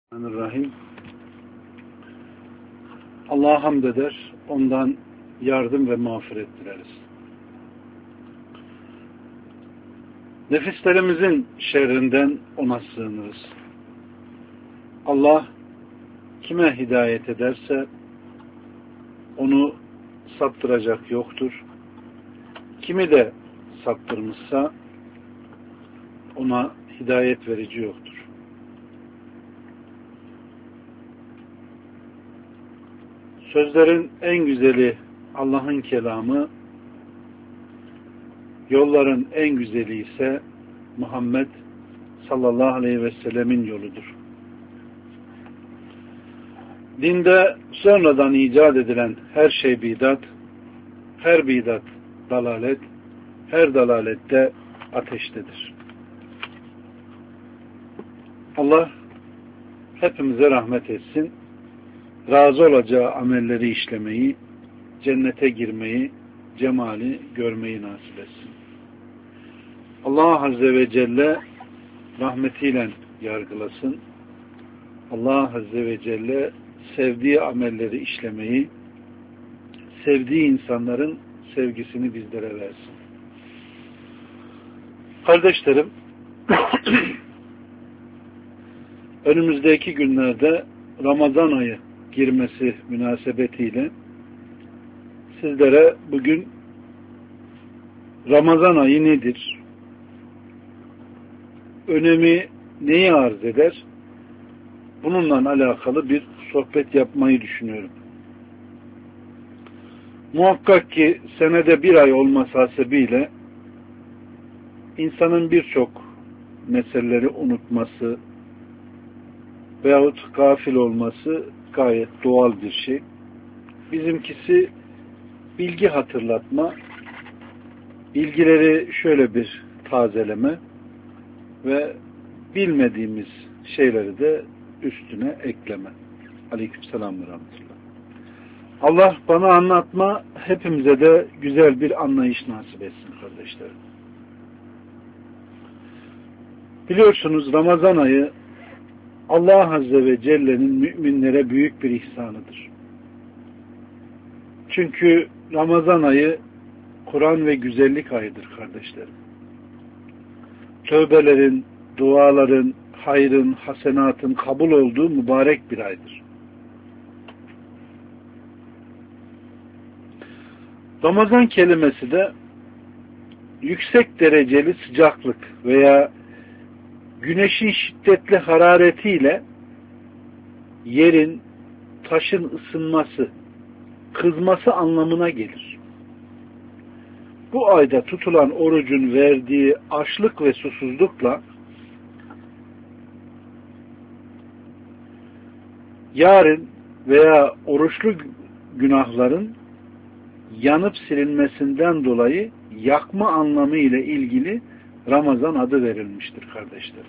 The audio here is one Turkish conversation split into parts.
Bismillahirrahmanirrahim. Allah'a hamd eder, ondan yardım ve mağfiret dileriz. Nefislerimizin şerrinden ona sığınırız. Allah kime hidayet ederse onu saptıracak yoktur. Kimi de saptırmışsa ona hidayet verici yoktur. Sözlerin en güzeli Allah'ın kelamı, yolların en güzeli ise Muhammed sallallahu aleyhi ve sellemin yoludur. Dinde sonradan icat edilen her şey bidat, her bidat dalalet, her dalalette ateştedir. Allah hepimize rahmet etsin. Razı olacağı amelleri işlemeyi, cennete girmeyi, cemali görmeyi nasip etsin. Allah Azze ve Celle rahmetiyle yargılasın. Allah Azze ve Celle sevdiği amelleri işlemeyi, sevdiği insanların sevgisini bizlere versin. Kardeşlerim, önümüzdeki günlerde Ramazan ayı girmesi münasebetiyle sizlere bugün Ramazan ayı nedir? Önemi neyi arz eder? Bununla alakalı bir sohbet yapmayı düşünüyorum. Muhakkak ki senede bir ay olması hasebiyle insanın birçok meseleleri unutması veyahut gafil olması gayet doğal bir şey. Bizimkisi bilgi hatırlatma, bilgileri şöyle bir tazeleme ve bilmediğimiz şeyleri de üstüne ekleme. Aleykümselam ve rahmetullah. Allah bana anlatma, hepimize de güzel bir anlayış nasip etsin kardeşlerim. Biliyorsunuz Ramazan ayı Allah Azze ve Celle'nin müminlere büyük bir ihsanıdır. Çünkü Ramazan ayı Kur'an ve güzellik ayıdır kardeşlerim. Tövbelerin, duaların, hayrın, hasenatın kabul olduğu mübarek bir aydır. Ramazan kelimesi de yüksek dereceli sıcaklık veya güneşin şiddetli hararetiyle yerin, taşın ısınması, kızması anlamına gelir. Bu ayda tutulan orucun verdiği açlık ve susuzlukla yarın veya oruçlu günahların yanıp silinmesinden dolayı yakma anlamı ile ilgili Ramazan adı verilmiştir kardeşlerim.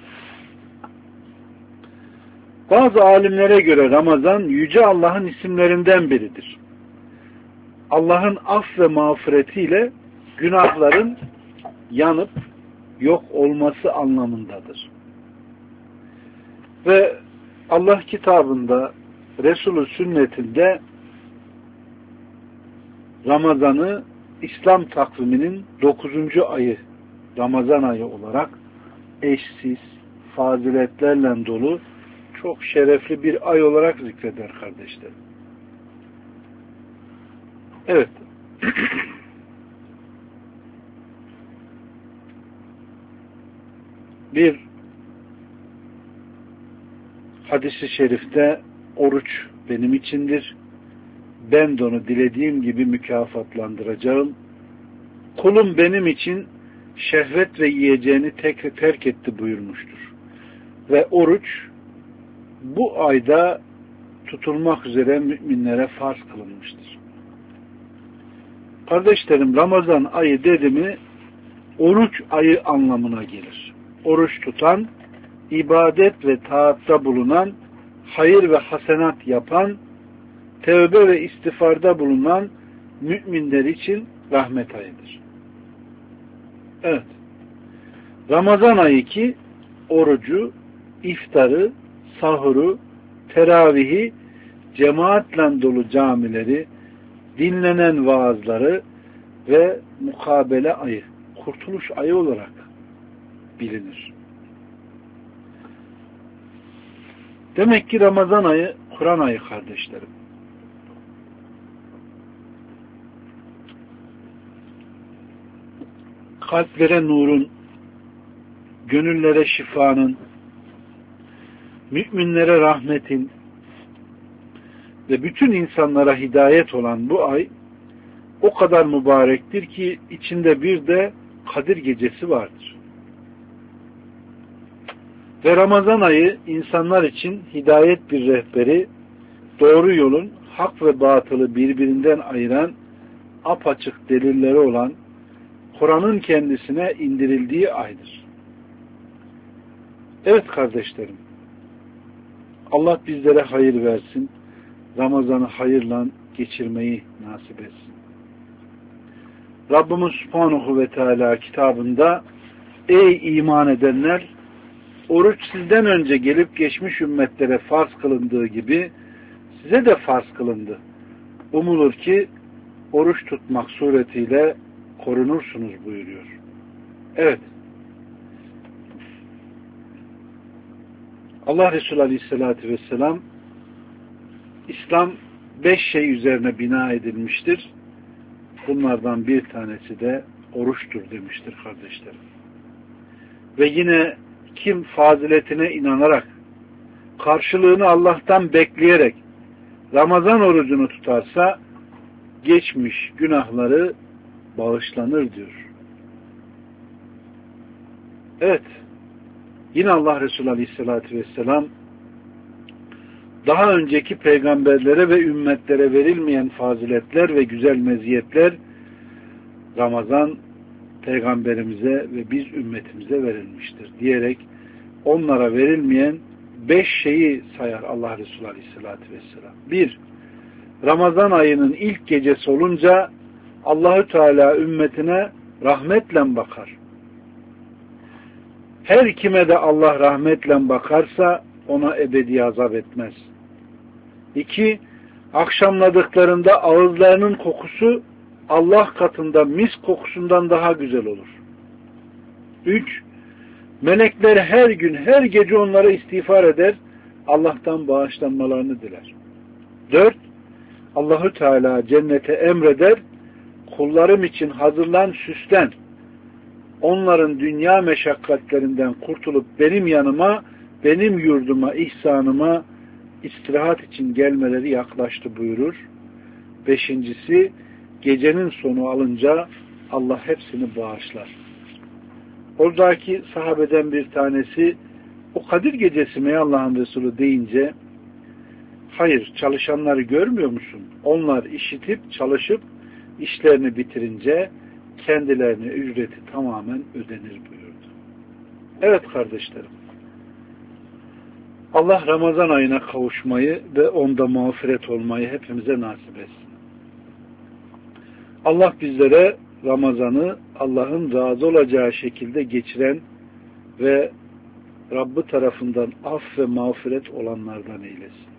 Bazı alimlere göre Ramazan Yüce Allah'ın isimlerinden biridir. Allah'ın af ve mağfiretiyle günahların yanıp yok olması anlamındadır. Ve Allah kitabında, Resulü sünnetinde Ramazan'ı İslam takviminin 9. ayı Ramazan ayı olarak eşsiz, faziletlerle dolu çok şerefli bir ay olarak zikreder kardeşlerim. Evet. Bir hadis-i şerifte oruç benim içindir. Ben de onu dilediğim gibi mükafatlandıracağım. Kulum benim için şehvet ve yiyeceğini terk etti buyurmuştur. Ve oruç bu ayda tutulmak üzere müminlere farz kılınmıştır. Kardeşlerim, Ramazan ayı dedi mi oruç ayı anlamına gelir. Oruç tutan, ibadet ve taatta bulunan, hayır ve hasenat yapan, tevbe ve istiğfarda bulunan müminler için rahmet ayıdır. Evet. Ramazan ayı ki orucu, iftarı, sahuru, teravihi, cemaatle dolu camileri, dinlenen vaazları ve mukabele ayı, kurtuluş ayı olarak bilinir. Demek ki Ramazan ayı Kur'an ayı kardeşlerim. Kalplere nurun, gönüllere şifanın, müminlere rahmetin ve bütün insanlara hidayet olan bu ay o kadar mübarektir ki içinde bir de Kadir gecesi vardır. Ve Ramazan ayı insanlar için hidayet bir rehberi, doğru yolun hak ve batılı birbirinden ayıran apaçık delilleri olan Kur'an'ın kendisine indirildiği aydır. Evet kardeşlerim, Allah bizlere hayır versin, Ramazan'ı hayırla geçirmeyi nasip etsin. Rabbimiz Subhanahu ve Teala kitabında ey iman edenler, oruç sizden önce gelip geçmiş ümmetlere farz kılındığı gibi size de farz kılındı. Umulur ki oruç tutmak suretiyle korunursunuz buyuruyor. Evet. Allah Resulü Aleyhisselatü Vesselam İslam 5 şey üzerine bina edilmiştir. Bunlardan bir tanesi de oruçtur demiştir kardeşlerim. Ve yine kim faziletine inanarak, karşılığını Allah'tan bekleyerek Ramazan orucunu tutarsa geçmiş günahları bağışlanır diyor. Evet. Yine Allah Resulü Aleyhisselatü Vesselam daha önceki peygamberlere ve ümmetlere verilmeyen faziletler ve güzel meziyetler Ramazan peygamberimize ve biz ümmetimize verilmiştir diyerek onlara verilmeyen 5 şeyi sayar Allah Resulü Aleyhisselatü Vesselam. 1. Ramazan ayının ilk gecesi olunca Allahü Teala ümmetine rahmetle bakar. Her kime de Allah rahmetle bakarsa ona ebedi azap etmez. 2. Akşamladıklarında ağızlarının kokusu Allah katında mis kokusundan daha güzel olur. 3. Melekler her gün, her gece onlara istiğfar eder, Allah'tan bağışlanmalarını diler. 4. Allahü Teala cennete emreder, kullarım için hazırlan, süslen. Onların dünya meşakkatlerinden kurtulup benim yanıma, benim yurduma, ihsanıma istirahat için gelmeleri yaklaştı buyurur. 5. Gecenin sonu alınca Allah hepsini bağışlar. Oradaki sahabeden bir tanesi o Kadir gecesi mi Allah'ın Resulü deyince hayır, çalışanları görmüyor musun? Onlar işitip çalışıp işlerini bitirince kendilerine ücreti tamamen ödenir buyurdu. Evet kardeşlerim, Allah Ramazan ayına kavuşmayı ve onda mağfiret olmayı hepimize nasip etsin. Allah bizlere Ramazan'ı Allah'ın razı olacağı şekilde geçiren ve Rabbi tarafından af ve mağfiret olanlardan eylesin.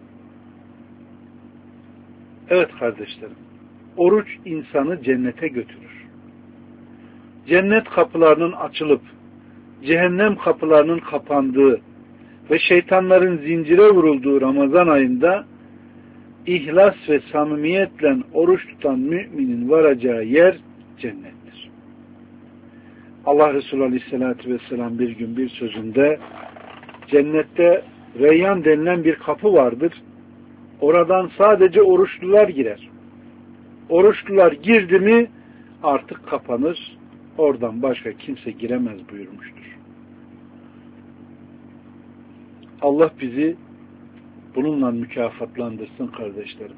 Evet kardeşlerim, oruç insanı cennete götürür. Cennet kapılarının açılıp cehennem kapılarının kapandığı ve şeytanların zincire vurulduğu Ramazan ayında ihlas ve samimiyetle oruç tutan müminin varacağı yer cennettir. Allah Resulü Aleyhisselatü Vesselam bir gün bir sözünde cennette Reyyan denilen bir kapı vardır. Oradan sadece oruçlular girer. Oruçlular girdi mi artık kapanır. Oradan başka kimse giremez buyurmuştur. Allah bizi bununla mükafatlandırsın kardeşlerim.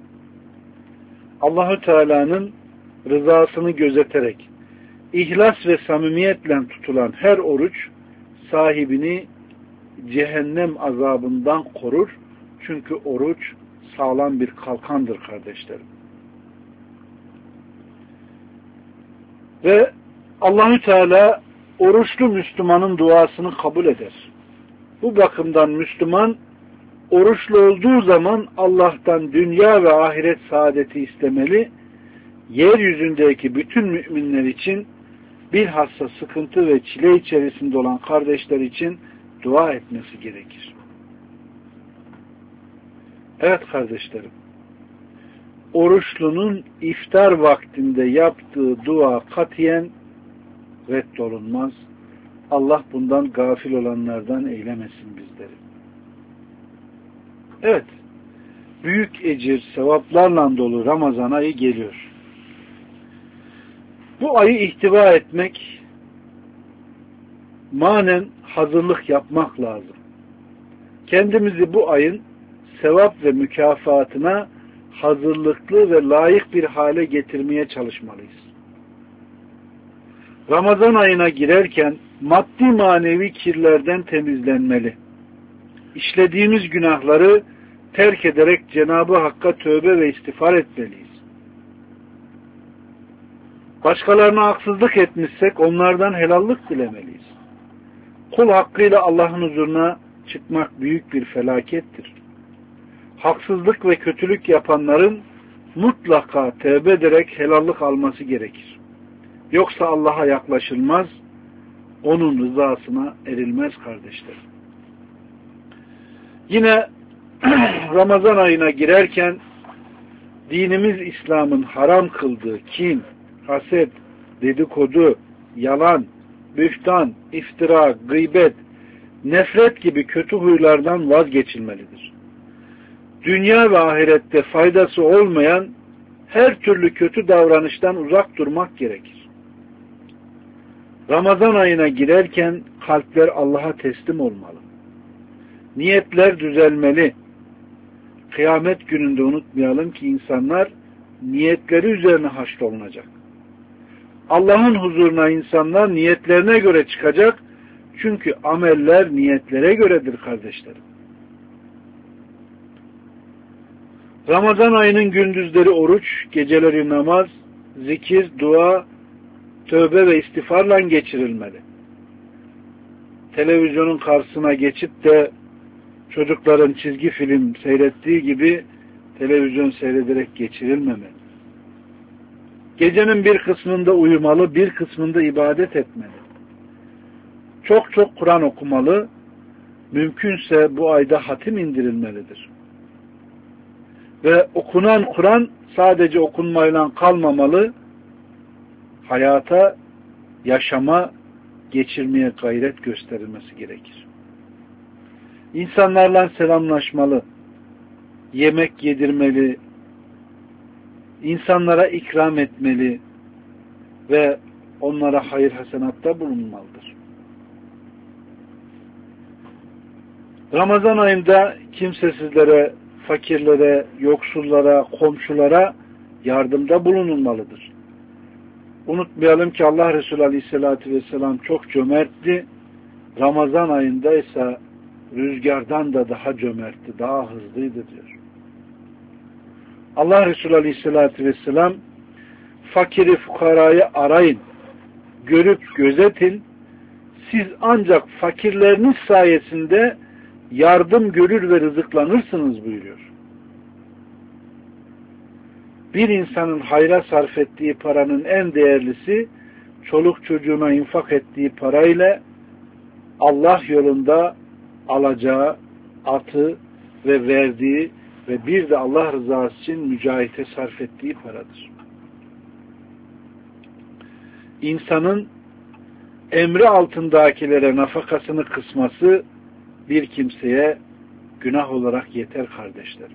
Allahü Teala'nın rızasını gözeterek ihlas ve samimiyetle tutulan her oruç sahibini cehennem azabından korur. Çünkü oruç sağlam bir kalkandır kardeşlerim. Ve Allahü Teala oruçlu Müslümanın duasını kabul eder. Bu bakımdan Müslüman oruçlu olduğu zaman Allah'tan dünya ve ahiret saadeti istemeli, yeryüzündeki bütün müminler için, bilhassa sıkıntı ve çile içerisinde olan kardeşler için dua etmesi gerekir. Evet kardeşlerim, oruçlunun iftar vaktinde yaptığı dua katiyen reddolunmaz. Allah bundan gafil olanlardan eylemesin bizleri. Evet, büyük ecir, sevaplarla dolu Ramazan ayı geliyor. Bu ayı ihtiva etmek, manen hazırlık yapmak lazım. Kendimizi bu ayın sevap ve mükafatına hazırlıklı ve layık bir hale getirmeye çalışmalıyız. Ramazan ayına girerken maddi manevi kirlerden temizlenmeli. İşlediğimiz günahları terk ederek Cenab-ı Hakk'a tövbe ve istiğfar etmeliyiz. Başkalarına haksızlık etmişsek onlardan helallik dilemeliyiz. Kul hakkıyla Allah'ın huzuruna çıkmak büyük bir felakettir. Haksızlık ve kötülük yapanların mutlaka tövbe ederek helallik alması gerekir. Yoksa Allah'a yaklaşılmaz, onun rızasına erilmez kardeşlerim. Yine Ramazan ayına girerken dinimiz İslam'ın haram kıldığı kin, haset, dedikodu, yalan, bühtan, iftira, gıybet, nefret gibi kötü huylardan vazgeçilmelidir. Dünya ve ahirette faydası olmayan her türlü kötü davranıştan uzak durmak gerekir. Ramazan ayına girerken kalpler Allah'a teslim olmalı. Niyetler düzelmeli. Kıyamet gününde unutmayalım ki insanlar niyetleri üzerine haşrolunacak. Allah'ın huzuruna insanlar niyetlerine göre çıkacak. Çünkü ameller niyetlere göredir kardeşlerim. Ramazan ayının gündüzleri oruç, geceleri namaz, zikir, dua, tövbe ve istiğfarla geçirilmeli. Televizyonun karşısına geçip de çocukların çizgi film seyrettiği gibi televizyon seyrederek geçirilmemeli. Gecenin bir kısmında uyumalı, bir kısmında ibadet etmeli. Çok çok Kur'an okumalı, mümkünse bu ayda hatim indirilmelidir. Ve okunan Kur'an sadece okunmayla kalmamalı, hayata, yaşama, geçirmeye gayret gösterilmesi gerekir. İnsanlarla selamlaşmalı, yemek yedirmeli, insanlara ikram etmeli ve onlara hayır hasenatta bulunmalıdır. Ramazan ayında kimsesizlere, fakirlere, yoksullara, komşulara yardımda bulunulmalıdır. Unutmayalım ki Allah Resulü Aleyhisselatü Vesselam çok cömertti. Ramazan ayında ise rüzgardan da daha cömertti, daha hızlıydı diyor. Allah Resulü Aleyhisselatü Vesselam fakiri fukarayı arayın, görüp gözetin, siz ancak fakirleriniz sayesinde yardım görür ve rızıklanırsınız buyuruyor. Bir insanın hayra sarf ettiği paranın en değerlisi, çoluk çocuğuna infak ettiği parayla Allah yolunda alacağı atı ve verdiği ve bir de Allah rızası için mücahite sarf ettiği paradır. İnsanın emri altındakilere nafakasını kısması bir kimseye günah olarak yeter kardeşlerim.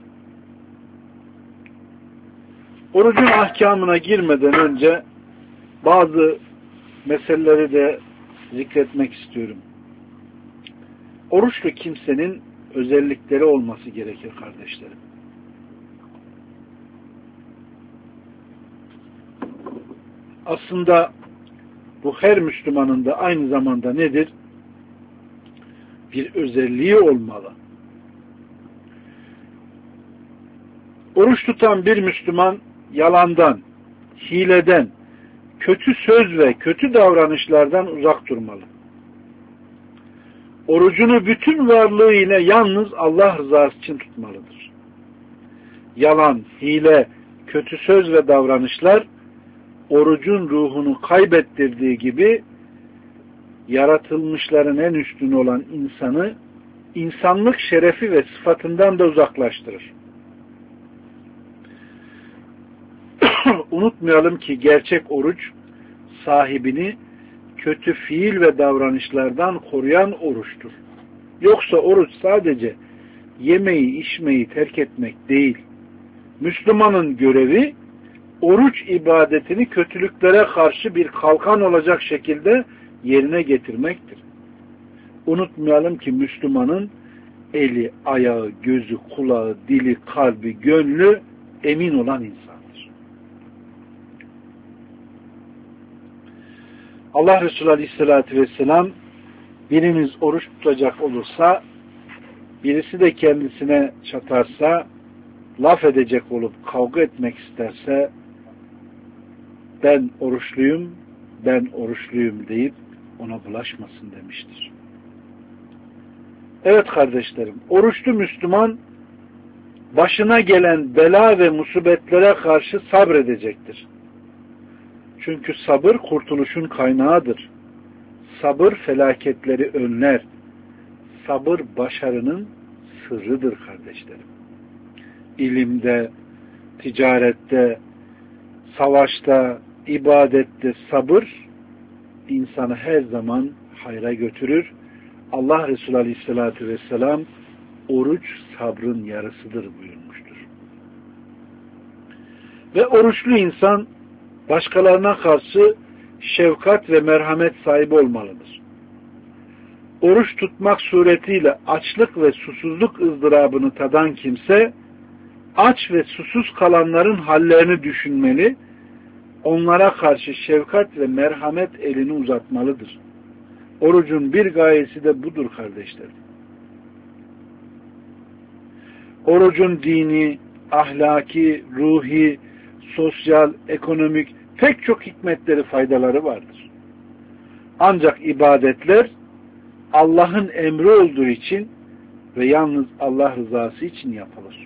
Orucun ahkamına girmeden önce bazı meseleleri de zikretmek istiyorum. Oruçlu kimsenin özellikleri olması gerekir kardeşlerim. Aslında bu her Müslümanın da aynı zamanda nedir? Bir özelliği olmalı. Oruç tutan bir Müslüman yalandan, hileden, kötü söz ve kötü davranışlardan uzak durmalı. orucunu bütün varlığıyla yalnız Allah rızası için tutmalıdır. Yalan, hile, kötü söz ve davranışlar orucun ruhunu kaybettirdiği gibi yaratılmışların en üstünü olan insanı insanlık şerefi ve sıfatından da uzaklaştırır. Unutmayalım ki gerçek oruç sahibini kötü fiil ve davranışlardan koruyan oruçtur. Yoksa oruç sadece yemeği, içmeyi terk etmek değil. Müslümanın görevi oruç ibadetini kötülüklere karşı bir kalkan olacak şekilde yerine getirmektir. Unutmayalım ki Müslümanın eli, ayağı, gözü, kulağı, dili, kalbi, gönlü emin olan insandır. Allah Resulü Aleyhisselatü Vesselam biriniz oruç tutacak olursa, birisi de kendisine çatarsa, laf edecek olup kavga etmek isterse, ben oruçluyum deyip ona bulaşmasın demiştir. Evet kardeşlerim, oruçlu Müslüman başına gelen bela ve musibetlere karşı sabredecektir. Çünkü sabır kurtuluşun kaynağıdır. Sabır felaketleri önler. Sabır başarının sırrıdır kardeşlerim. İlimde, ticarette, savaşta, ibadette sabır insanı her zaman hayra götürür. Allah Resulü Aleyhisselatü Vesselam oruç sabrın yarısıdır buyurmuştur. Ve oruçlu insan başkalarına karşı şefkat ve merhamet sahibi olmalıdır. Oruç tutmak suretiyle açlık ve susuzluk ızdırabını tadan kimse, aç ve susuz kalanların hallerini düşünmeli, onlara karşı şefkat ve merhamet elini uzatmalıdır. Orucun bir gayesi de budur kardeşlerim. Orucun dini, ahlaki, ruhi, sosyal, ekonomik pek çok hikmetleri, faydaları vardır. Ancak ibadetler Allah'ın emri olduğu için ve yalnız Allah rızası için yapılır.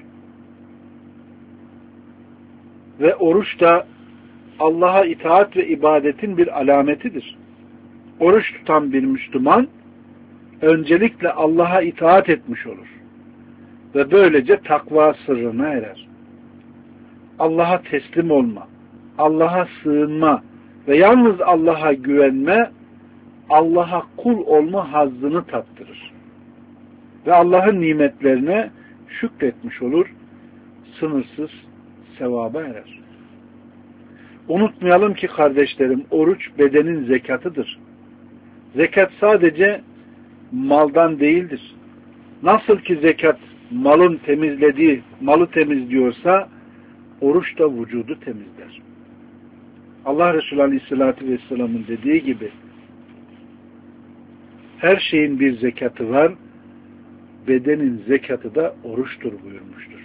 Ve oruç da Allah'a itaat ve ibadetin bir alametidir. Oruç tutan bir Müslüman öncelikle Allah'a itaat etmiş olur ve böylece takva sırrına erer. Allah'a teslim olma, Allah'a sığınma ve yalnız Allah'a güvenme, Allah'a kul olma hazzını tattırır. Ve Allah'ın nimetlerine şükretmiş olur, sınırsız sevaba erer. Unutmayalım ki kardeşlerim, oruç bedenin zekatıdır. Zekat sadece maldan değildir. Nasıl ki zekat malı temizliyorsa, oruç da vücudu temizler. Allah Resulü Aleyhisselatü Vesselam'ın dediği gibi, her şeyin bir zekatı var, bedenin zekatı da oruçtur buyurmuştur.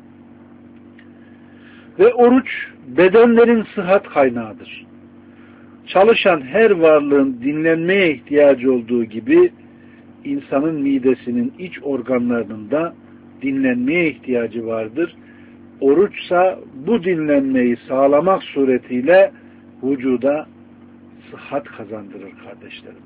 Ve oruç bedenlerin sıhhat kaynağıdır. Çalışan her varlığın dinlenmeye ihtiyacı olduğu gibi insanın midesinin iç organlarının da dinlenmeye ihtiyacı vardır. Oruçsa bu dinlenmeyi sağlamak suretiyle vücuda sıhhat kazandırır kardeşlerim.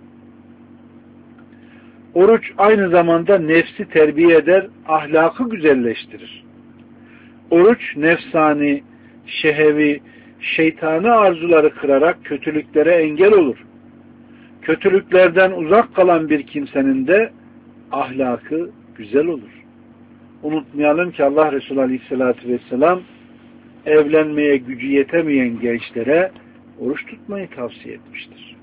Oruç aynı zamanda nefsi terbiye eder, ahlakı güzelleştirir. Oruç nefsani, şehevi, şeytani arzuları kırarak kötülüklere engel olur. Kötülüklerden uzak kalan bir kimsenin de ahlakı güzel olur. Unutmayalım ki Allah Resulü Aleyhisselatü Vesselam evlenmeye gücü yetemeyen gençlere oruç tutmayı tavsiye etmiştir.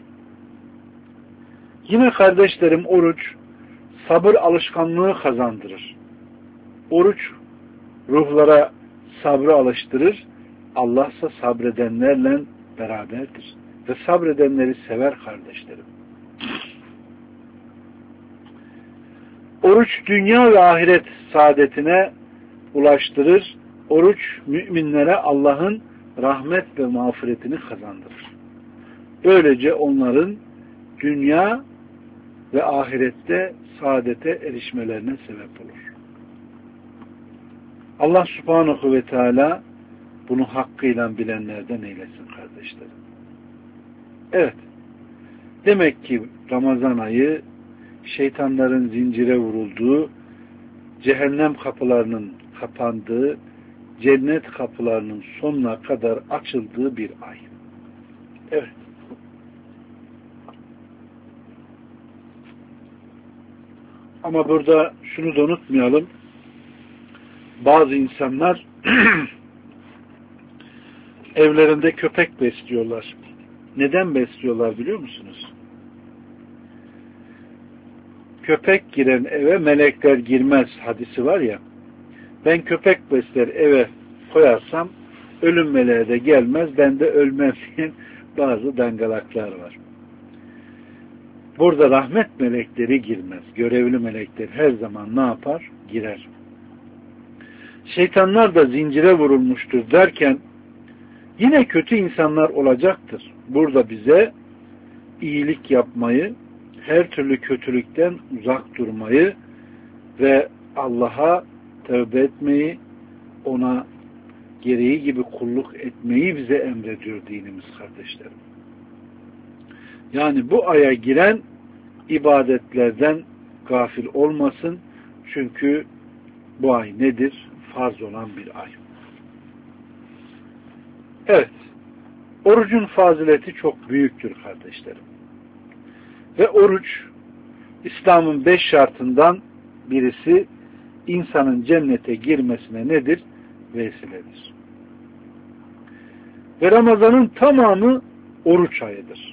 Yine kardeşlerim, oruç sabır alışkanlığı kazandırır. Oruç ruhlara sabrı alıştırır. Allah ise sabredenlerle beraberdir. Ve sabredenleri sever kardeşlerim. Oruç dünya ve ahiret saadetine ulaştırır. Oruç müminlere Allah'ın rahmet ve mağfiretini kazandırır. Böylece onların dünya ve ahirette saadete erişmelerine sebep olur. Allah Subhanahu ve Teala bunu hakkıyla bilenlerden eylesin kardeşlerim. Evet. Demek ki Ramazan ayı şeytanların zincire vurulduğu, cehennem kapılarının kapandığı, cennet kapılarının sonuna kadar açıldığı bir ay. Evet. Ama burada şunu da unutmayalım. Bazı insanlar evlerinde köpek besliyorlar. Neden besliyorlar biliyor musunuz? Köpek giren eve melekler girmez hadisi var ya. Ben köpek besler eve koyarsam ölüm meleği de gelmez, ben de ölmem diyen bazı dangalaklar var. Burada rahmet melekleri girmez. Görevli melekler her zaman ne yapar? Girer. Şeytanlar da zincire vurulmuştur derken yine kötü insanlar olacaktır. Burada bize iyilik yapmayı, her türlü kötülükten uzak durmayı ve Allah'a tövbe etmeyi, ona gereği gibi kulluk etmeyi bize emrediyor dinimiz kardeşlerim. Yani bu aya giren ibadetlerden gafil olmasın. Çünkü bu ay nedir? Farz olan bir ay. Evet. Orucun fazileti çok büyüktür kardeşlerim. Ve oruç İslam'ın 5 şartından birisi insanın cennete girmesine nedir? Vesiledir. Ve Ramazan'ın tamamı oruç ayıdır.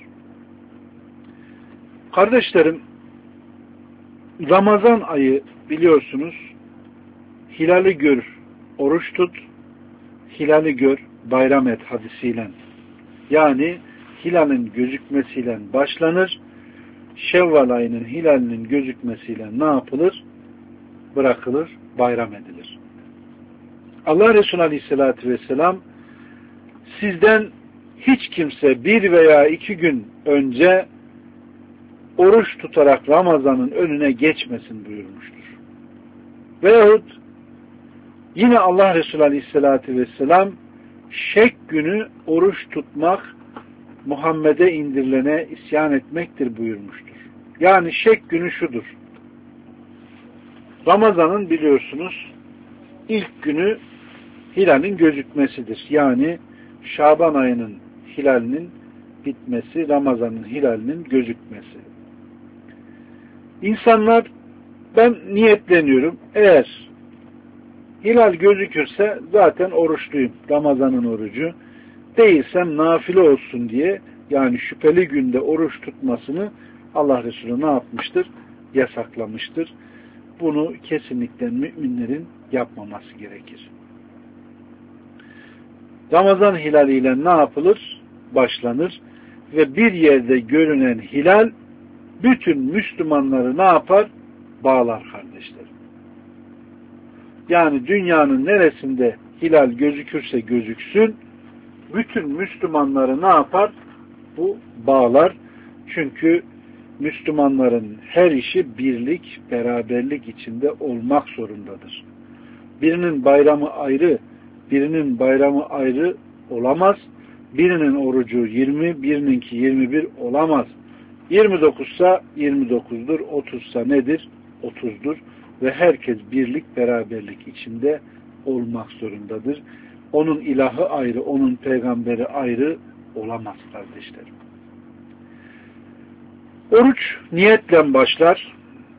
Kardeşlerim, Ramazan ayı biliyorsunuz hilali gör, oruç tut, hilali gör, bayram et hadisiyle. Yani hilalin gözükmesiyle başlanır, Şevval ayının hilalinin gözükmesiyle ne yapılır? Bırakılır, bayram edilir. Allah Resulü Aleyhisselatü Vesselam sizden hiç kimse 1 veya 2 gün önce oruç tutarak Ramazan'ın önüne geçmesin buyurmuştur. Veyahut yine Allah Resulü Aleyhisselatü Vesselam şek günü oruç tutmak Muhammed'e indirilene isyan etmektir buyurmuştur. Yani şek günü şudur. Ramazan'ın biliyorsunuz ilk günü hilalin gözükmesidir. Yani Şaban ayının hilalinin bitmesi, Ramazan'ın hilalinin gözükmesi. İnsanlar ben niyetleniyorum. Eğer hilal gözükürse zaten oruçluyum. Ramazan'ın orucu. Değilsem nafile olsun diye yani şüpheli günde oruç tutmasını Allah Resulü ne yapmıştır? Yasaklamıştır. Bunu kesinlikle müminlerin yapmaması gerekir. Ramazan hilaliyle ne yapılır? Başlanır ve bir yerde görünen hilal bütün Müslümanları ne yapar? Bağlar kardeşlerim. Yani dünyanın neresinde hilal gözükürse gözüksün, bütün Müslümanları ne yapar? Bu bağlar. Çünkü Müslümanların her işi birlik, beraberlik içinde olmak zorundadır. Birinin bayramı ayrı, birinin bayramı ayrı olamaz. Birinin orucu 20, birininki 21 olamaz. 29'sa 29'dur, 30'sa nedir? 30'dur. Ve herkes birlik, beraberlik içinde olmak zorundadır. Onun ilahı ayrı, onun peygamberi ayrı olamaz kardeşlerim. Oruç niyetle başlar.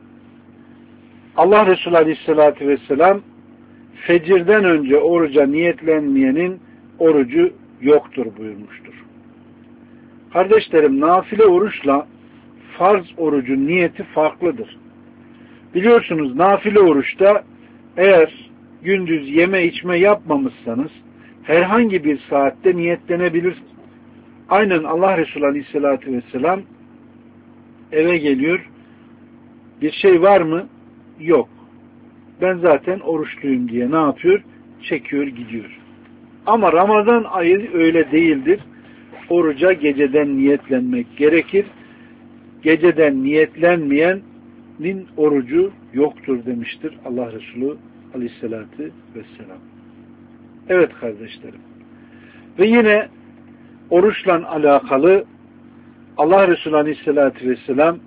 Allah Resulü Aleyhisselatü Vesselam fecirden önce oruca niyetlenmeyenin orucu yoktur buyurmuştur. Kardeşlerim, nafile oruçla farz orucun niyeti farklıdır. Biliyorsunuz nafile oruçta eğer gündüz yeme içme yapmamışsanız herhangi bir saatte niyetlenebilirsiniz. Aynen Allah Resulü Aleyhisselatü Vesselam eve geliyor. Bir şey var mı? Yok. Ben zaten oruçluyum diye ne yapıyor? Çekiyor gidiyor. Ama Ramazan ayı öyle değildir. Oruca geceden niyetlenmek gerekir. Geceden niyetlenmeyen müminin orucu yoktur demiştir Allah Resulü Aleyhisselatü Vesselam. Evet kardeşlerim. Ve yine oruçla alakalı Allah Resulü Aleyhisselatü Vesselam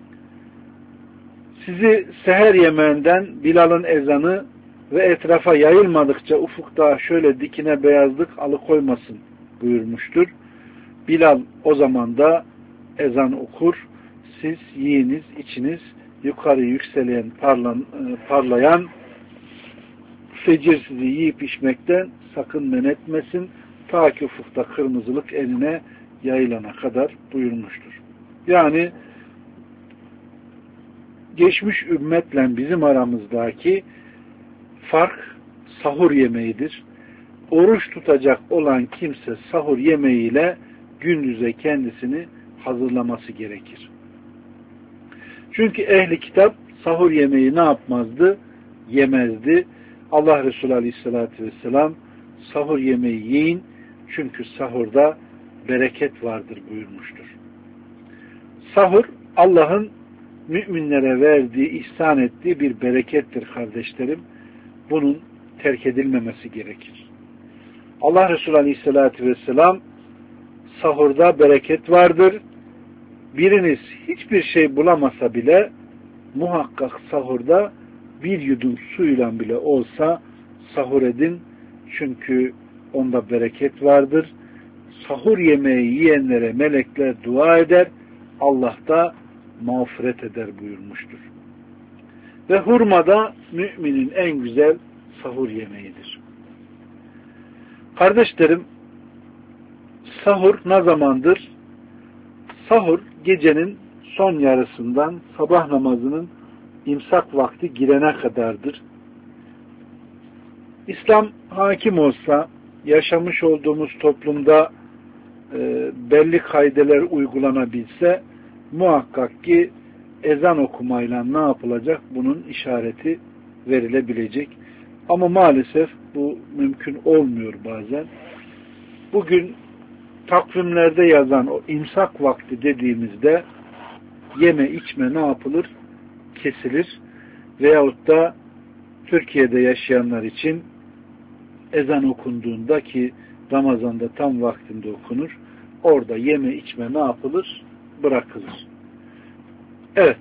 sizi seher yemeğinden Bilal'ın ezanı ve etrafa yayılmadıkça ufukta şöyle dikine beyazlık alıkoymasın buyurmuştur. Bilal o zaman da ezan okur. Siz yiyiniz, içiniz, yukarı yükselen, parlayan fecir sizi yiyip içmekten sakın men etmesin. Ta ki ufukta kırmızılık eline yayılana kadar buyurmuştur. Yani geçmiş ümmetle bizim aramızdaki fark sahur yemeğidir. Oruç tutacak olan kimse sahur yemeğiyle gündüze kendisini hazırlaması gerekir. Çünkü ehli kitap sahur yemeği ne yapmazdı? Yemezdi. Allah Resulü Aleyhisselatü Vesselam sahur yemeği yiyin çünkü sahurda bereket vardır buyurmuştur. Sahur Allah'ın müminlere verdiği, ihsan ettiği bir berekettir kardeşlerim. Bunun terk edilmemesi gerekir. Allah Resulü Aleyhisselatü Vesselam sahurda bereket vardır. Biriniz hiçbir şey bulamasa bile muhakkak sahurda bir yudum suyla bile olsa sahur edin. Çünkü onda bereket vardır. Sahur yemeği yiyenlere melekler dua eder. Allah da mağfiret eder buyurmuştur. Ve hurma da müminin en güzel sahur yemeğidir. Kardeşlerim, sahur ne zamandır? Sahur gecenin son yarısından sabah namazının imsak vakti girene kadardır. İslam hakim olsa, yaşamış olduğumuz toplumda belli kaideler uygulanabilse muhakkak ki ezan okumayla ne yapılacak? Bunun işareti verilebilecek. Ama maalesef bu mümkün olmuyor bazen. Bugün takvimlerde yazan o imsak vakti dediğimizde yeme içme ne yapılır? Kesilir. Veyahut da Türkiye'de yaşayanlar için ezan okunduğunda ki Ramazan'da tam vaktinde okunur. Orada yeme içme ne yapılır? Bırakılır. Evet.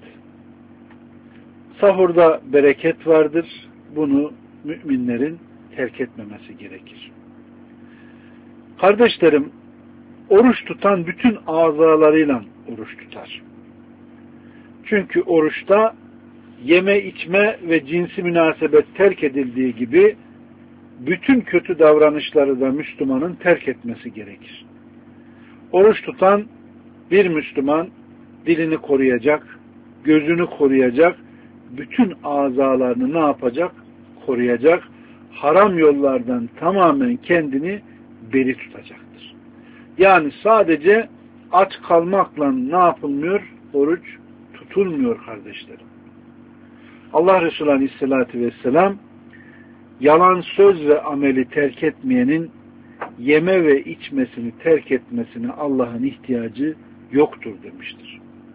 Sahurda bereket vardır. Bunu müminlerin terk etmemesi gerekir. Kardeşlerim, oruç tutan bütün azalarıyla oruç tutar. Çünkü oruçta yeme içme ve cinsi münasebet terk edildiği gibi bütün kötü davranışları da Müslümanın terk etmesi gerekir. Oruç tutan bir Müslüman dilini koruyacak, gözünü koruyacak, bütün azalarını ne yapacak? Koruyacak. Haram yollardan tamamen kendini beri tutacaktır. Yani sadece aç kalmakla ne yapılmıyor? Oruç tutulmuyor kardeşlerim. Allah Resulü Aleyhisselatü Vesselam yalan söz ve ameli terk etmeyenin yeme ve içmesini terk etmesine Allah'ın ihtiyacı yoktur demiştir.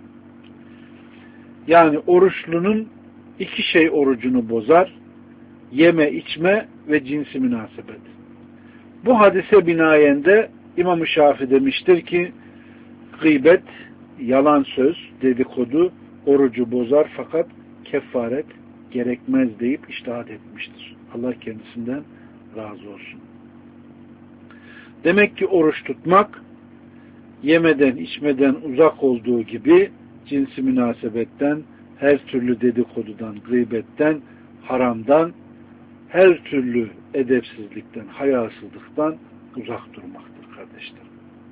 Yani oruçlunun iki şey orucunu bozar. Yeme, içme ve cinsi münasebet. Bu hadise binaen de İmam-ı Şafii demiştir ki gıybet, yalan söz, dedikodu orucu bozar fakat kefaret gerekmez deyip içtihat etmiştir. Allah kendisinden razı olsun. Demek ki oruç tutmak yemeden içmeden uzak olduğu gibi cinsi münasebetten, her türlü dedikodudan, gıybetten, haramdan, her türlü edepsizlikten, hayasızlıktan uzak durmaktır kardeşlerim.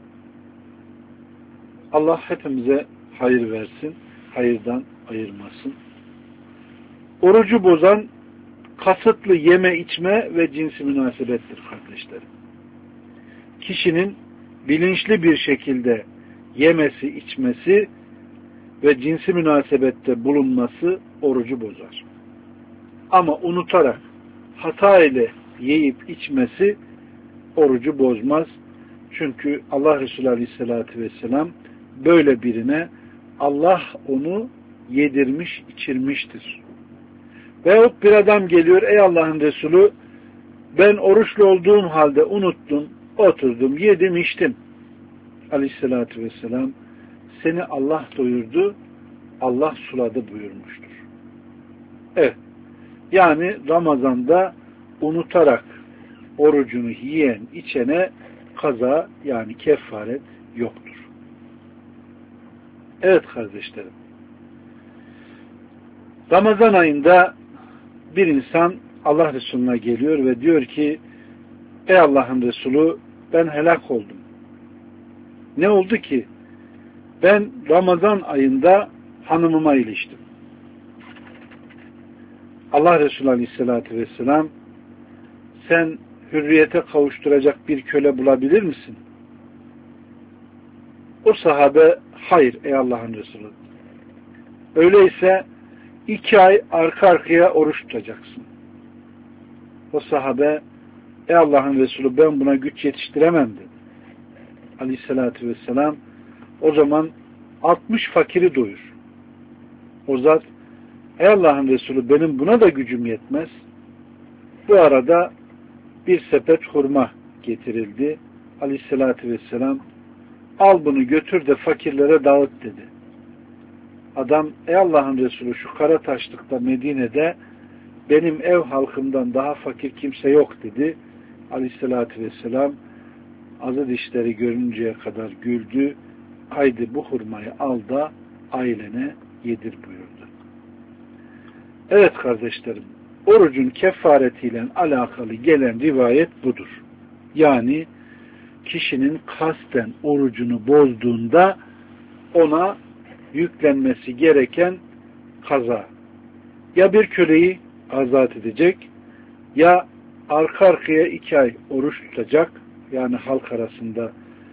Allah hepimize hayır versin, hayırdan ayırmasın. Orucu bozan kasıtlı yeme içme ve cinsi münasebettir kardeşlerim. Kişinin bilinçli bir şekilde yemesi, içmesi ve cinsi münasebette bulunması orucu bozar. Ama unutarak hata ile yiyip içmesi orucu bozmaz. Çünkü Allah Resulü Aleyhisselatü Vesselam böyle birine Allah onu yedirmiş, içirmiştir. Veyahut bir adam geliyor, ey Allah'ın Resulü, ben oruçlu olduğum halde unuttum, oturdum, yedim, içtim. Aleyhissalatü vesselam, seni Allah doyurdu, Allah suladı buyurmuştur. Evet, yani Ramazan'da unutarak orucunu yiyen, içene kaza yani kefaret yoktur. Evet kardeşlerim, Ramazan ayında bir insan Allah Resulü'ne geliyor ve diyor ki, ey Allah'ın Resulü, ben helak oldum. Ne oldu ki? Ben Ramazan ayında hanımıma iliştim. Allah Resulü Aleyhisselatü Vesselam, sen hürriyete kavuşturacak bir köle bulabilir misin? O sahabe, hayır ey Allah'ın Resulü. Öyleyse 2 ay arka arkaya oruç tutacaksın. O sahabe, ey Allah'ın Resulü, ben buna güç yetiştiremem dedi. Aleyhissalatü vesselam, o zaman 60 fakiri doyur. O zat, ey Allah'ın Resulü, benim buna da gücüm yetmez. Bu arada bir sepet hurma getirildi. Aleyhissalatü vesselam, al bunu götür de fakirlere dağıt dedi. Adam, ey Allah'ın Resulü, şu kara taşlıkta Medine'de benim ev halkımdan daha fakir kimse yok dedi. Aleyhissalatü vesselam azı dişleri görünceye kadar güldü. Haydi bu hurmayı al da ailene yedir buyurdu. Evet kardeşlerim, orucun kefaretiyle alakalı gelen rivayet budur. Yani kişinin kasten orucunu bozduğunda ona yüklenmesi gereken kaza. Ya bir köleyi azat edecek, ya arka arkaya 2 ay oruç tutacak, yani halk arasında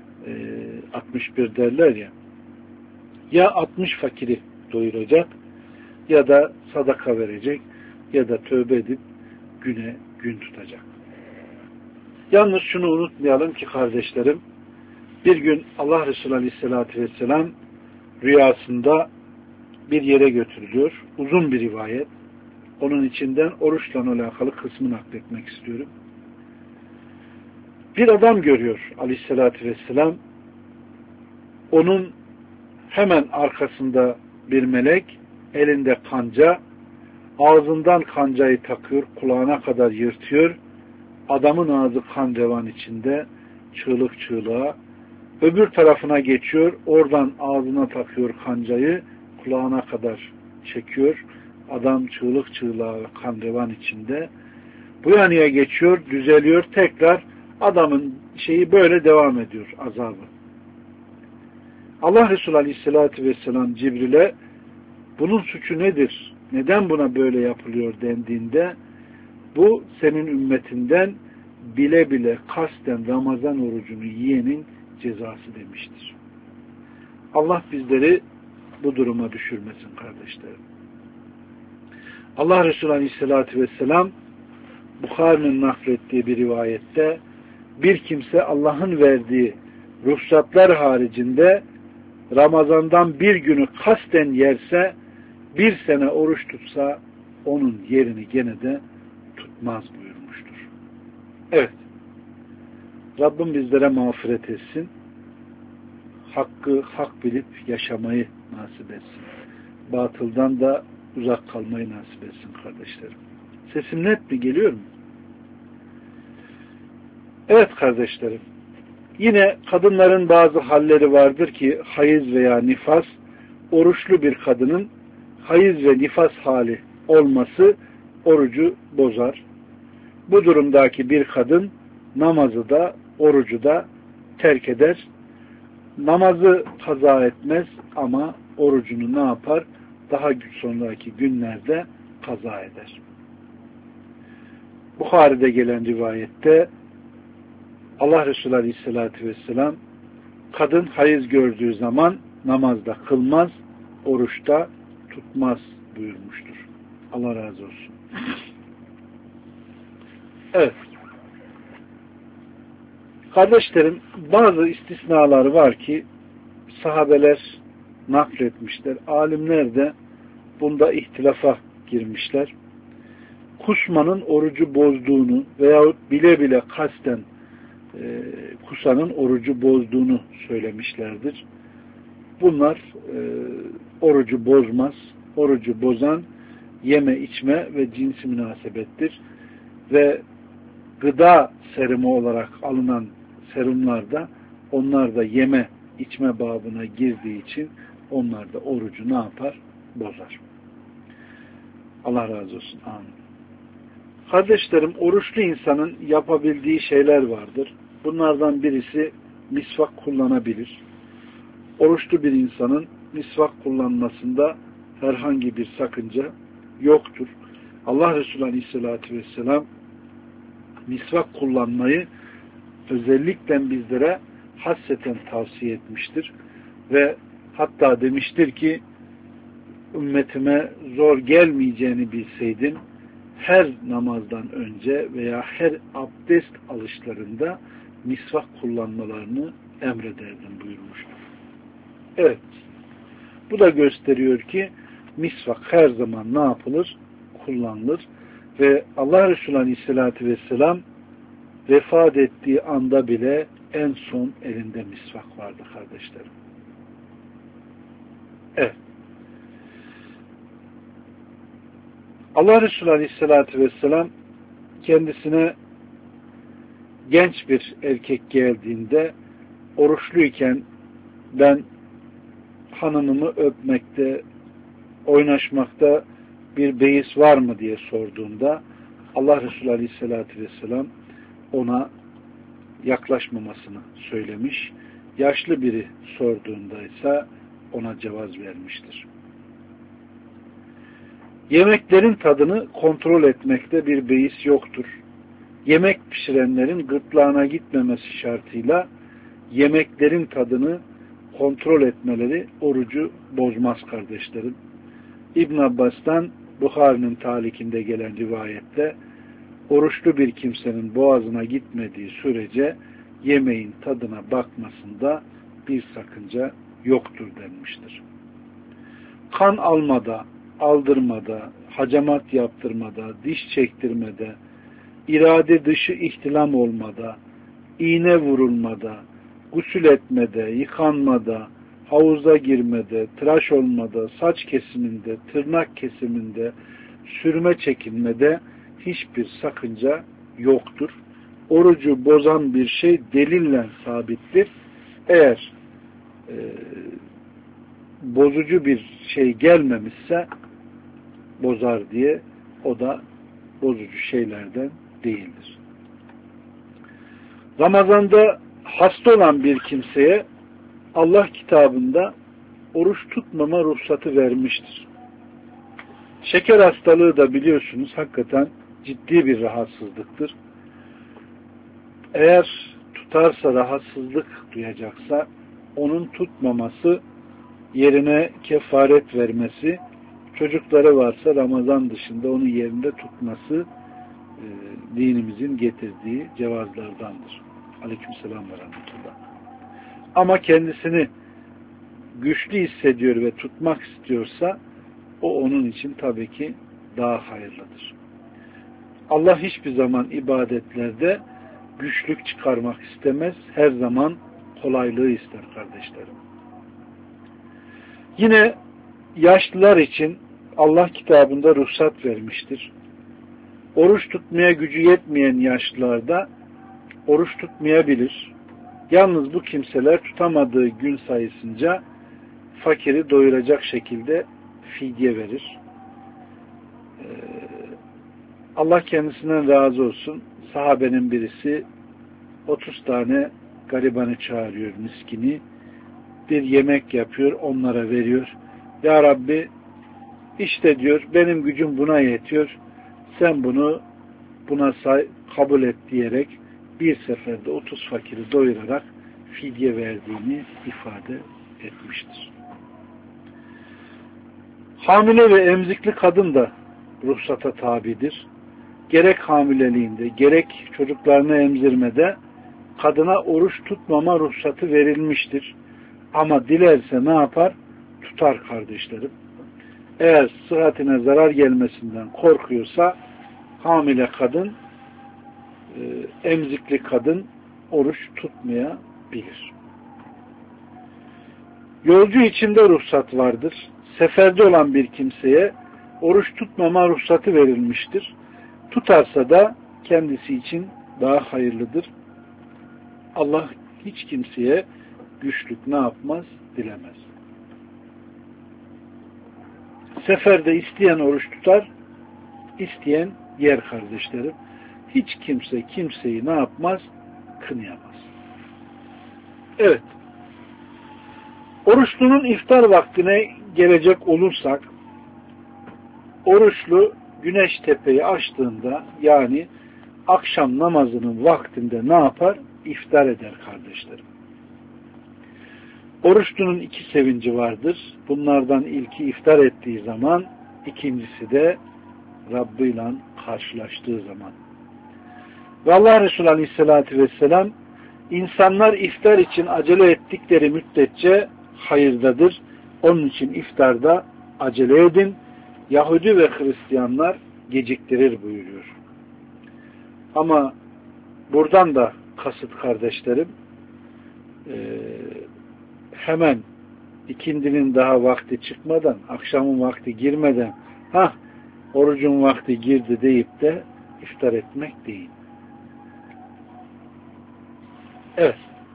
61 derler ya, ya 60 fakiri doyuracak, ya da sadaka verecek, ya da tövbe edip güne gün tutacak. Yalnız şunu unutmayalım ki kardeşlerim, bir gün Allah Resulü Aleyhisselatü Vesselam rüyasında bir yere götürülüyor. Uzun bir rivayet. Onun içinden oruçla alakalı kısmını nakletmek istiyorum. Bir adam görüyor Aleyhisselatü Vesselam. Onun hemen arkasında bir melek, elinde kanca, ağzından kancayı takıyor, kulağına kadar yırtıyor. Adamın ağzı kan revan içinde, çığlık çığlığa. Öbür tarafına geçiyor, oradan ağzına takıyor kancayı, kulağına kadar çekiyor. Adam çığlık çığlığa ve kan revan içinde. Bu yanıya geçiyor, düzeliyor, tekrar adamın şeyi böyle devam ediyor, azabı. Allah Resulü Aleyhisselatü Vesselam Cibril'e bunun suçu nedir? Neden buna böyle yapılıyor dendiğinde, bu senin ümmetinden bile bile kasten Ramazan orucunu yiyenin cezası demiştir. Allah bizleri bu duruma düşürmesin kardeşlerim. Allah Resulü Aleyhisselatü Vesselam Bukhari'nin naklettiği bir rivayette, bir kimse Allah'ın verdiği ruhsatlar haricinde Ramazan'dan bir günü kasten yerse, 1 sene oruç tutsa onun yerini gene de tutmaz buyurmuştur. Evet. Rabbim bizlere mağfiret etsin. Hakkı hak bilip yaşamayı nasip etsin. Batıldan da uzak kalmayı nasip etsin kardeşlerim. Sesim net mi? Geliyor mu? Evet kardeşlerim. Yine kadınların bazı halleri vardır ki hayız veya nifas, oruçlu bir kadının hayız ve nifas hali olması orucu bozar. Bu durumdaki bir kadın namazı da orucu da terk eder. Namazı kaza etmez ama orucunu ne yapar? Daha sonraki günlerde kaza eder. Bukhari'de gelen rivayette Allah Resulü Aleyhisselatü Vesselam, kadın hayız gördüğü zaman namazda kılmaz, oruçta tutmaz buyurmuştur. Allah razı olsun. Evet. Kardeşlerim, bazı istisnaları var ki sahabeler nakletmişler. Alimler de bunda ihtilafa girmişler. Kusmanın orucu bozduğunu veyahut bile bile kasten kusanın orucu bozduğunu söylemişlerdir. Bunlar orucu bozmaz. Orucu bozan yeme, içme ve cinsi münasebettir. Ve gıda serumu olarak alınan serumlarda onlar da yeme, içme babına girdiği için onlar da orucu ne yapar? Bozar. Allah razı olsun. Amin. Kardeşlerim, oruçlu insanın yapabildiği şeyler vardır. Bunlardan birisi misvak kullanabilir. Oruçlu bir insanın misvak kullanmasında herhangi bir sakınca yoktur. Allah Resulü Aleyhisselatü Vesselam misvak kullanmayı özellikle bizlere hasseten tavsiye etmiştir. Ve hatta demiştir ki ümmetime zor gelmeyeceğini bilseydim her namazdan önce veya her abdest alışlarında misvak kullanmalarını emrederdim buyurmuştur. Evet. Bu da gösteriyor ki misvak her zaman ne yapılır? Kullanılır. Ve Allah Resulü Aleyhisselatü Vesselam vefat ettiği anda bile en son elinde misvak vardı kardeşlerim. Evet. Allah Resulü Aleyhisselatü Vesselam kendisine genç bir erkek geldiğinde oruçluyken ben hanımımı öpmekte, oynaşmakta bir beis var mı diye sorduğunda Allah Resulü Aleyhisselatü Vesselam ona yaklaşmamasını söylemiş. Yaşlı biri sorduğunda ise ona cevaz vermiştir. Yemeklerin tadını kontrol etmekte bir beis yoktur. Yemek pişirenlerin gırtlağına gitmemesi şartıyla yemeklerin tadını kontrol etmeleri orucu bozmaz kardeşlerim. İbn Abbas'tan Buhari'nin talikinde gelen rivayette oruçlu bir kimsenin boğazına gitmediği sürece yemeğin tadına bakmasında bir sakınca yoktur denmiştir. Kan almada, aldırmada, hacamat yaptırmada, diş çektirmede, irade dışı ihtilam olmada, iğne vurulmada, gusül etmede, yıkanmada, havuza girmede, tıraş olmada, saç kesiminde, tırnak kesiminde, sürme çekinmede hiçbir sakınca yoktur. Orucu bozan bir şey delille sabittir. Eğer bozucu bir şey gelmemişse bozar diye, o da bozucu şeylerden değildir. Ramazanda hasta olan bir kimseye Allah kitabında oruç tutmama ruhsatı vermiştir. Şeker hastalığı da biliyorsunuz hakikaten ciddi bir rahatsızlıktır. Eğer tutarsa, rahatsızlık duyacaksa onun tutmaması, yerine kefaret vermesi, çocukları varsa Ramazan dışında onun yerinde tutması dinimizin getirdiği cevazlardandır. Aleykümselam ve rahmetullah. Ama kendisini güçlü hissediyor ve tutmak istiyorsa o onun için tabii ki daha hayırlıdır. Allah hiçbir zaman ibadetlerde güçlük çıkarmak istemez. Her zaman kolaylığı ister kardeşlerim. Yine yaşlılar için Allah kitabında ruhsat vermiştir. Oruç tutmaya gücü yetmeyen yaşlılarda oruç tutmayabilir. Yalnız bu kimseler tutamadığı gün sayısınca fakiri doyuracak şekilde fidye verir. Allah kendisinden razı olsun. Sahabenin birisi 30 tane garibanı çağırıyor, miskini. Bir yemek yapıyor, onlara veriyor. Ya Rabbi, işte diyor, benim gücüm buna yetiyor. Sen bunu buna kabul et diyerek bir seferde 30 fakiri doyurarak fidye verdiğini ifade etmiştir. Hamile ve emzikli kadın da ruhsata tabidir. Gerek hamileliğinde, gerek çocuklarını emzirmede kadına oruç tutmama ruhsatı verilmiştir. Ama dilerse ne yapar? Tutar kardeşlerim. eğer sıhhatine zarar gelmesinden korkuyorsa hamile kadın, emzikli kadın oruç tutmayabilir. Yolcu içinde ruhsat vardır. Seferde olan bir kimseye oruç tutmama ruhsatı verilmiştir. Tutarsa da kendisi için daha hayırlıdır. Allah hiç kimseye güçlük ne yapmaz? Dilemez. Seferde isteyen oruç tutar, isteyen yer kardeşlerim. Hiç kimse kimseyi ne yapmaz? Kınayamaz. Evet. Oruçlunun iftar vaktine gelecek olursak, oruçlu güneş tepeyi açtığında, yani akşam namazının vaktinde ne yapar? İftar eder kardeşlerim. Oruçlunun iki sevinci vardır. Bunlardan ilki iftar ettiği zaman, ikincisi de Rabbiyle karşılaştığı zaman. Ve Allah Resulü Aleyhisselatü Vesselam, insanlar iftar için acele ettikleri müddetçe hayırdadır. Onun için iftarda acele edin. Yahudi ve Hristiyanlar geciktirir buyuruyor. Ama buradan da kasıt kardeşlerim, hemen ikindinin daha vakti çıkmadan, akşamın vakti girmeden, orucun vakti girdi deyip de iftar etmek değil. Evet.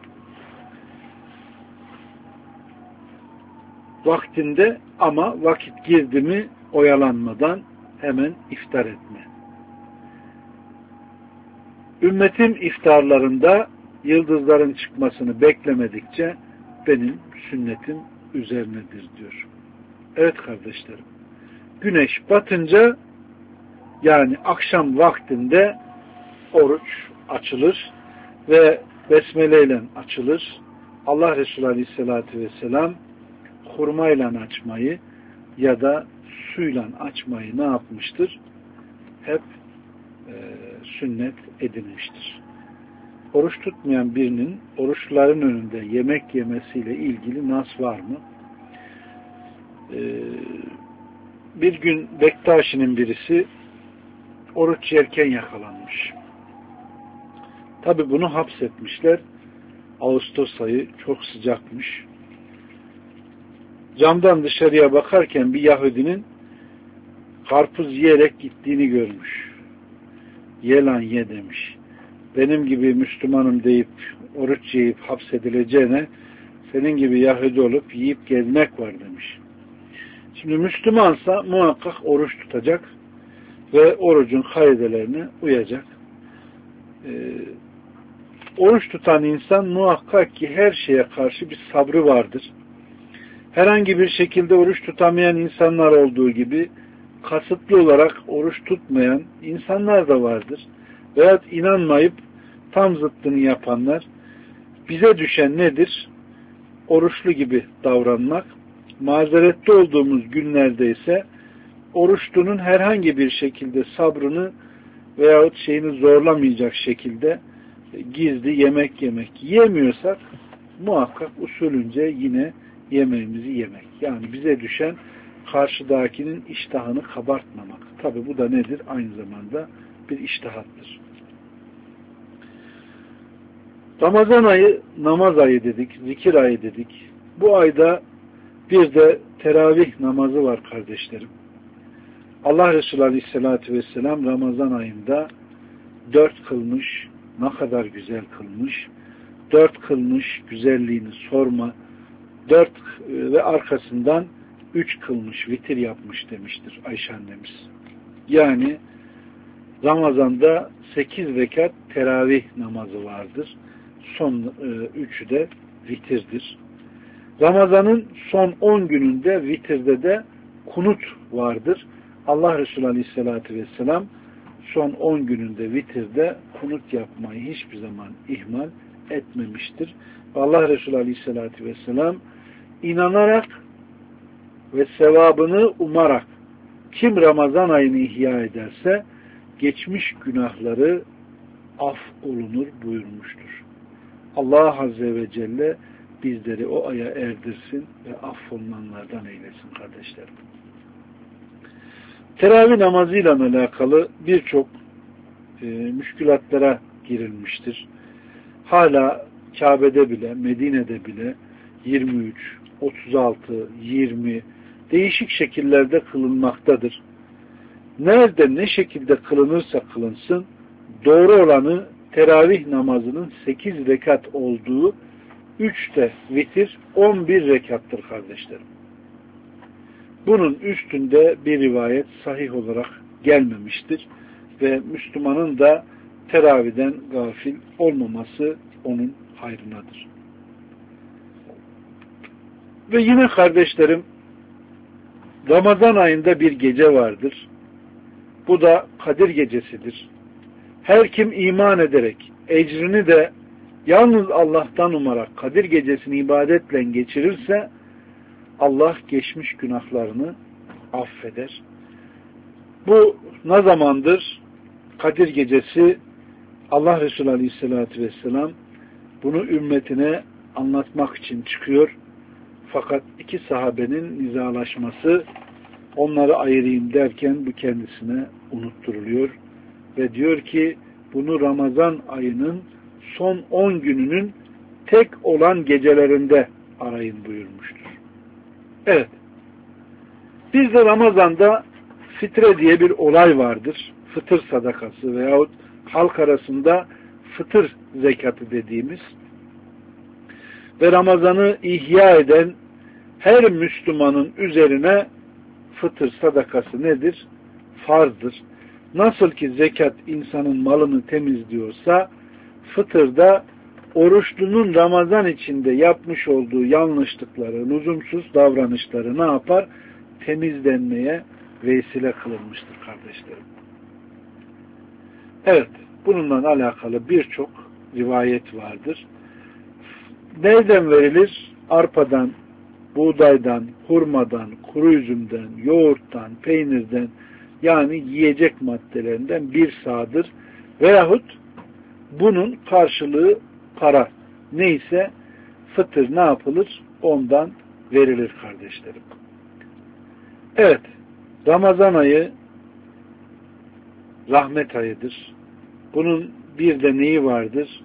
Vaktinde ama vakit girdi mi oyalanmadan hemen iftar etme. Ümmetim iftarlarında yıldızların çıkmasını beklemedikçe benim sünnetim üzerinedir diyor. Evet kardeşlerim. Güneş batınca, yani akşam vaktinde oruç açılır ve besmele ile açılır. Allah Resulü Aleyhisselatü Vesselam hurmayla açmayı ya da suyla açmayı ne yapmıştır? Hep sünnet edilmiştir. Oruç tutmayan birinin oruçların önünde yemek yemesiyle ilgili nas var mı? Bir gün Bektaşi'nin birisi oruç yerken yakalanmış. Tabi bunu hapsetmişler. Ağustos ayı çok sıcakmış. Camdan dışarıya bakarken bir Yahudinin karpuz yiyerek gittiğini görmüş. Ye lan ye demiş. Benim gibi Müslümanım deyip oruç yiyip hapsedileceğine senin gibi Yahudi olup yiyip gezmek var demiş. Şimdi Müslümansa muhakkak oruç tutacak ve orucun kaidelerine uyacak. Oruç tutan insan muhakkak ki her şeye karşı bir sabrı vardır. Herhangi bir şekilde oruç tutamayan insanlar olduğu gibi kasıtlı olarak oruç tutmayan insanlar da vardır. Veyahut inanmayıp tam zıttını yapanlar. Bize düşen nedir? Oruçlu gibi davranmak. Mazerette olduğumuz günlerde ise oruçlunun herhangi bir şekilde sabrını veyahut şeyini zorlamayacak şekilde gizli yemek yemek. Yiyemiyorsak muhakkak usulünce yine yemeğimizi yemek. Yani bize düşen karşıdakinin iştahını kabartmamak. Tabi bu da nedir? Aynı zamanda bir iştihattır. Ramazan ayı namaz ayı dedik, zikir ayı dedik. Bu ayda bir de teravih namazı var kardeşlerim. Allah Resulü Aleyhisselatü Vesselam Ramazan ayında 4 kılmış, ne kadar güzel kılmış. 4 kılmış, güzelliğini sorma. 4 ve arkasından 3 kılmış, vitir yapmış demiştir Ayşe annemiz. Yani Ramazan'da 8 rekat teravih namazı vardır. Son 3'ü de vitirdir. Ramazan'ın son 10 gününde vitirde de kunut vardır. Allah Resulü Aleyhisselatü Vesselam son 10 gününde vitirde kunut yapmayı hiçbir zaman ihmal etmemiştir. Ve Allah Resulü Aleyhisselatü Vesselam inanarak ve sevabını umarak kim Ramazan ayını ihya ederse geçmiş günahları af olunur buyurmuştur. Allah Azze ve Celle bizleri o aya erdirsin ve affolunanlardan eylesin kardeşlerim. Teravih namazıyla alakalı birçok müşkülatlara girilmiştir. Hala Kabe'de bile, Medine'de bile 23, 36, 20 değişik şekillerde kılınmaktadır. Nerede ne şekilde kılınırsa kılınsın, doğru olanı teravih namazının 8 rekat olduğu, 3'te vitir 11 rekattır kardeşlerim. Bunun üstünde bir rivayet sahih olarak gelmemiştir ve Müslümanın da teraviden gafil olmaması onun hayrınadır. Ve yine kardeşlerim, Ramazan ayında bir gece vardır. Bu da Kadir gecesidir. Her kim iman ederek ecrini de yalnız Allah'tan umarak Kadir gecesini ibadetle geçirirse Allah geçmiş günahlarını affeder. Bu ne zamandır? Kadir gecesi Allah Resulü Aleyhisselatü Vesselam bunu ümmetine anlatmak için çıkıyor. Fakat iki sahabenin nizalaşması, onları ayırayım derken bu kendisine unutturuluyor. Ve diyor ki bunu Ramazan ayının son 10 gününün tek olan gecelerinde arayın buyurmuştur. Evet. Bir de Ramazan'da fitre diye bir olay vardır. Fıtır sadakası veyahut halk arasında fıtır zekatı dediğimiz ve Ramazan'ı ihya eden her Müslümanın üzerine fıtır sadakası nedir? Farzdır. Nasıl ki zekat insanın malını temizliyorsa, fıtır da oruçlunun Ramazan içinde yapmış olduğu yanlışlıkları, lüzumsuz davranışları ne yapar? Temizlenmeye vesile kılınmıştır kardeşlerim. Evet, bununla alakalı birçok rivayet vardır. Nereden verilir? Arpadan, buğdaydan, hurmadan, kuru üzümden, yoğurttan, peynirden, yani yiyecek maddelerinden bir sağdır. Veyahut bunun karşılığı para. Neyse fıtır ne yapılır? Ondan verilir kardeşlerim. Evet, Ramazan ayı rahmet ayıdır. Bunun bir de neyi vardır?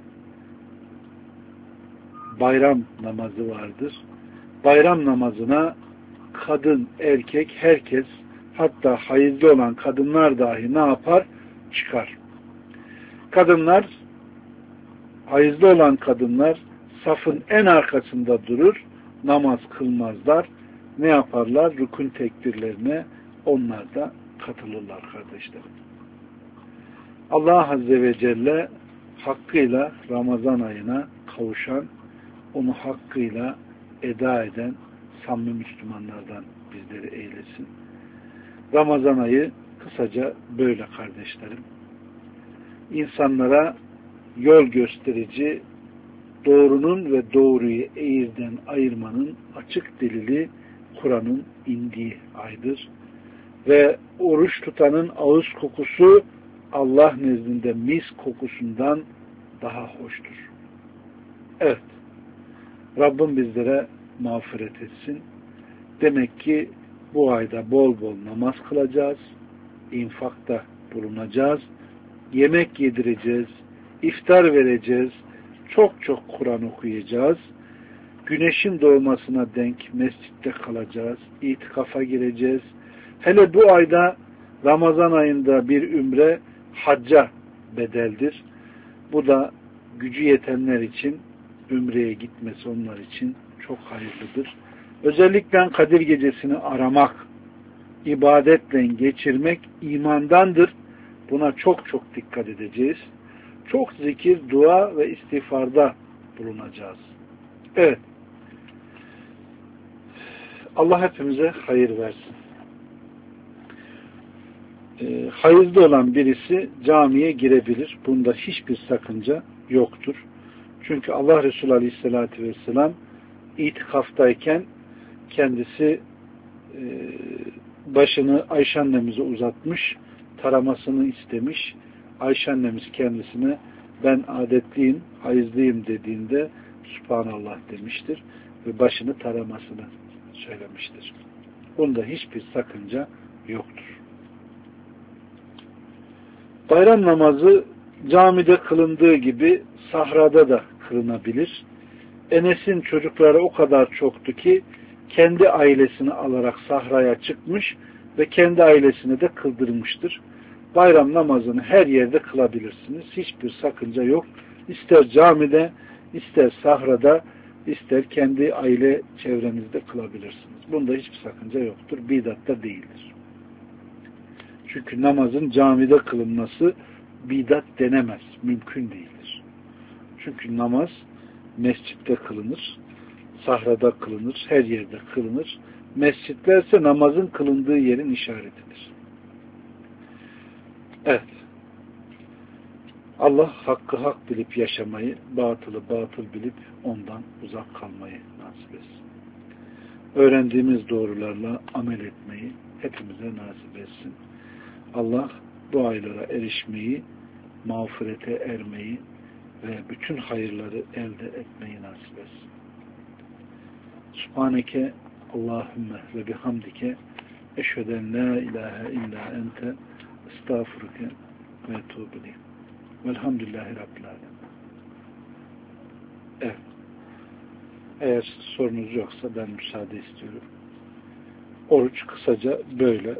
Bayram namazı vardır. Bayram namazına kadın, erkek, herkes, hatta hayızlı olan kadınlar dahi ne yapar? Çıkar. Kadınlar, hayızlı olan kadınlar safın en arkasında durur, namaz kılmazlar. Ne yaparlar? Rükün tekbirlerine onlar da katılırlar kardeşlerim. Allah Azze ve Celle hakkıyla Ramazan ayına kavuşan, onu hakkıyla eda eden samimi Müslümanlardan bizleri eylesin. Ramazan ayı kısaca böyle kardeşlerim. İnsanlara yol gösterici, doğrunun ve doğruyu eğriden ayırmanın açık delili Kur'an'ın indiği aydır. Ve oruç tutanın ağız kokusu Allah nezdinde mis kokusundan daha hoştur. Evet, Rabbim bizlere mağfiret etsin. Demek ki bu ayda bol bol namaz kılacağız, infakta bulunacağız, yemek yedireceğiz, iftar vereceğiz, çok çok Kur'an okuyacağız, güneşin doğmasına denk mescitte kalacağız, itikafa gireceğiz. Hele bu ayda Ramazan ayında bir ümre hacca bedeldir. Bu da gücü yetenler için ümreye gitmesi onlar için çok hayırlıdır. Özellikle Kadir gecesini aramak, ibadetle geçirmek imandandır. Buna çok çok dikkat edeceğiz. Çok zikir, dua ve istiğfarda bulunacağız. Evet. Allah hepimize hayır versin. Hayızlı olan birisi camiye girebilir. Bunda hiçbir sakınca yoktur. Çünkü Allah Resulü Aleyhisselatü Vesselam itikaftayken kendisi başını Ayşe annemize uzatmış, taramasını istemiş. Ayşe annemiz kendisine ben adetliyim, hayızlıyım dediğinde Subhanallah demiştir ve başını taramasını söylemiştir. Bunda hiçbir sakınca yoktur. Bayram namazı camide kılındığı gibi sahrada da kılınabilir. Enes'in çocukları o kadar çoktu ki kendi ailesini alarak sahraya çıkmış ve kendi ailesine de kıldırmıştır. Bayram namazını her yerde kılabilirsiniz. Hiçbir sakınca yok. İster camide, ister sahrada, ister kendi aile çevrenizde kılabilirsiniz. Bunda hiçbir sakınca yoktur. Bidat da değildir. Çünkü namazın camide kılınması bidat denemez. Mümkün değildir. Çünkü namaz mescitte kılınır, sahrada kılınır, her yerde kılınır. Mescitlerse namazın kılındığı yerin işaretidir. Evet. Allah hakkı hak bilip yaşamayı, batılı batıl bilip ondan uzak kalmayı nasip etsin. Öğrendiğimiz doğrularla amel etmeyi hepimize nasip etsin. Allah bu aylara erişmeyi, mağfirete ermeyi ve bütün hayırları elde etmeyi nasip etsin. Subhaneke Allahümme ve bihamdike eşheden la ilahe illa ente estağfurüke ve etûbü velhamdülillahi rabbil alemin. Evet. Eğer sorunuz yoksa ben müsaade istiyorum. Oruç kısaca böyle.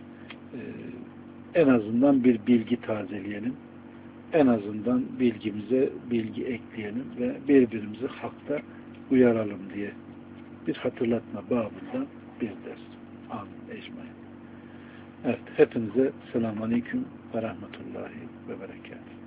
En azından bir bilgi tazeleyelim. En azından bilgimize bilgi ekleyelim ve birbirimizi hakta uyaralım diye bir hatırlatma babında bir ders. Amin. Ecmaîn. Evet. Hepinize selamun aleyküm ve rahmetullahi ve berekatuhu.